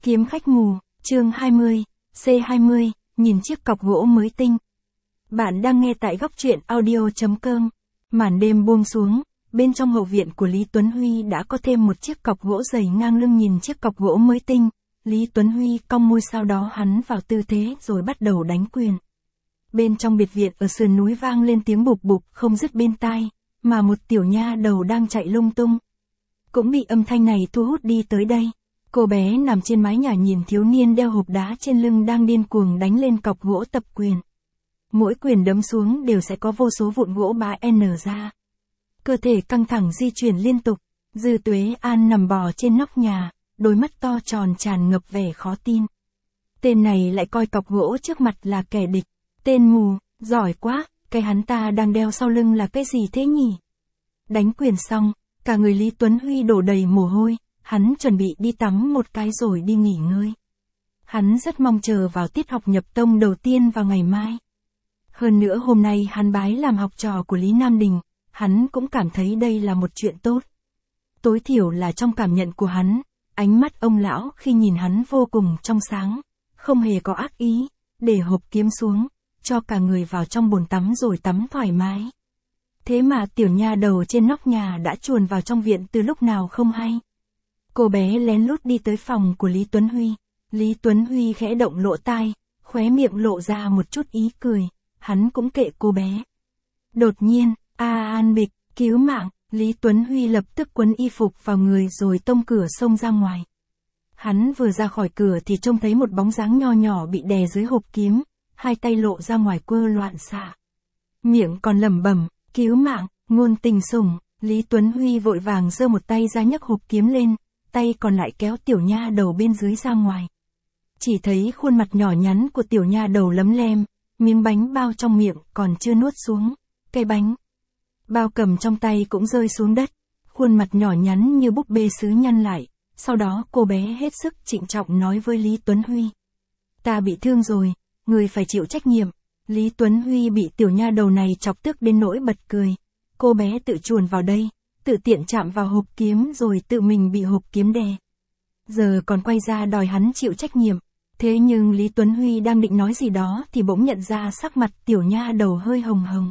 Kiếm khách mù, chương 20, C20, nhìn chiếc cọc gỗ mới tinh. Bạn đang nghe tại góc truyện audio.com. Màn đêm buông xuống, bên trong hậu viện của Lý Tuấn Huy đã có thêm một chiếc cọc gỗ dày ngang lưng. Nhìn chiếc cọc gỗ mới tinh, Lý Tuấn Huy cong môi, sau đó hắn vào tư thế rồi bắt đầu đánh quyền. Bên trong biệt viện ở sườn núi vang lên tiếng bụp bụp không dứt bên tai, mà một tiểu nha đầu đang chạy lung tung cũng bị âm thanh này thu hút đi tới đây. Cô bé nằm trên mái nhà nhìn thiếu niên đeo hộp đá trên lưng đang điên cuồng đánh lên cọc gỗ tập quyền. Mỗi quyền đấm xuống đều sẽ có vô số vụn gỗ bã n ra. Cơ thể căng thẳng di chuyển liên tục. Dư Tuế An nằm bò trên nóc nhà, đôi mắt to tròn tràn ngập vẻ khó tin. Tên này lại coi cọc gỗ trước mặt là kẻ địch. Tên mù, giỏi quá, cái hắn ta đang đeo sau lưng là cái gì thế nhỉ? Đánh quyền xong, cả người Lý Tuấn Huy đổ đầy mồ hôi. Hắn chuẩn bị đi tắm một cái rồi đi nghỉ ngơi. Hắn rất mong chờ vào tiết học nhập tông đầu tiên vào ngày mai. Hơn nữa hôm nay hắn bái làm học trò của Lý Nam Đình, hắn cũng cảm thấy đây là một chuyện tốt. Tối thiểu là trong cảm nhận của hắn, ánh mắt ông lão khi nhìn hắn vô cùng trong sáng, không hề có ác ý, để hộp kiếm xuống, cho cả người vào trong bồn tắm rồi tắm thoải mái. Thế mà tiểu nha đầu trên nóc nhà đã chuồn vào trong viện từ lúc nào không hay. Cô bé lén lút đi tới phòng của Lý Tuấn Huy. Lý Tuấn Huy khẽ động lỗ tai, khóe miệng lộ ra một chút ý cười, hắn cũng kệ cô bé. Đột nhiên, An bịch, cứu mạng, Lý Tuấn Huy lập tức quấn y phục vào người rồi tông cửa xông ra ngoài. Hắn vừa ra khỏi cửa thì trông thấy một bóng dáng nho nhỏ bị đè dưới hộp kiếm, hai tay lộ ra ngoài quơ loạn xạ. Miệng còn lẩm bẩm, cứu mạng, ngôn tình sủng. Lý Tuấn Huy vội vàng giơ một tay ra nhấc hộp kiếm lên, tay còn lại kéo tiểu nha đầu bên dưới ra ngoài. Chỉ thấy khuôn mặt nhỏ nhắn của tiểu nha đầu lấm lem, miếng bánh bao trong miệng còn chưa nuốt xuống, cây bánh bao cầm trong tay cũng rơi xuống đất, khuôn mặt nhỏ nhắn như búp bê sứ nhăn lại. Sau đó cô bé hết sức trịnh trọng nói với Lý Tuấn Huy: "Ta bị thương rồi, người phải chịu trách nhiệm." Lý Tuấn Huy bị tiểu nha đầu này chọc tức đến nỗi bật cười. Cô bé tự chuồn vào đây, tự tiện chạm vào hộp kiếm rồi tự mình bị hộp kiếm đè. Giờ còn quay ra đòi hắn chịu trách nhiệm. Thế nhưng Lý Tuấn Huy đang định nói gì đó thì bỗng nhận ra sắc mặt tiểu nha đầu hơi hồng hồng.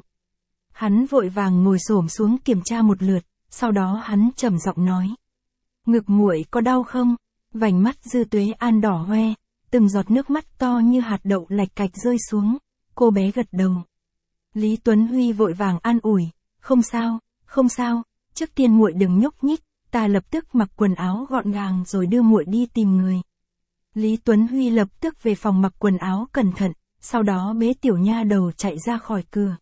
Hắn vội vàng ngồi xổm xuống kiểm tra một lượt, sau đó hắn trầm giọng nói: "Ngực muội có đau không?" Vành mắt Dư Tuế An đỏ hoe, từng giọt nước mắt to như hạt đậu lạch cạch rơi xuống. Cô bé gật đầu. Lý Tuấn Huy vội vàng an ủi: "Không sao, không sao, trước tiên muội đừng nhúc nhích, ta lập tức mặc quần áo gọn gàng rồi đưa muội đi tìm người." Lý Tuấn Huy lập tức về phòng mặc quần áo cẩn thận, sau đó bế tiểu nha đầu chạy ra khỏi cửa.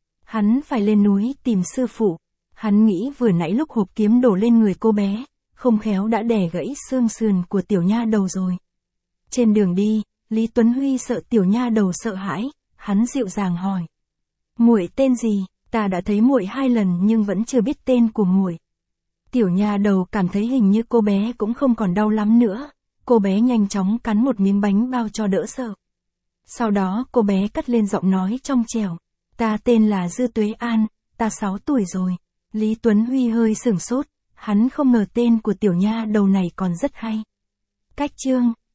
Hắn phải lên núi tìm sư phụ. Hắn nghĩ vừa nãy lúc hộp kiếm đổ lên người cô bé, không khéo đã đè gãy xương sườn của tiểu nha đầu rồi. Trên đường đi, Lý Tuấn Huy sợ tiểu nha đầu sợ hãi, hắn dịu dàng hỏi: "Muội tên gì? Ta đã thấy muội 2 lần nhưng vẫn chưa biết tên của muội." Tiểu nha đầu cảm thấy hình như cô bé cũng không còn đau lắm nữa. Cô bé nhanh chóng cắn một miếng bánh bao cho đỡ sợ. Sau đó cô bé cất lên giọng nói trong trẻo: "Ta tên là Dư Tuế An, ta 6 tuổi rồi." Lý Tuấn Huy hơi sửng sốt, hắn không ngờ tên của tiểu nha đầu này còn rất hay. Cách chương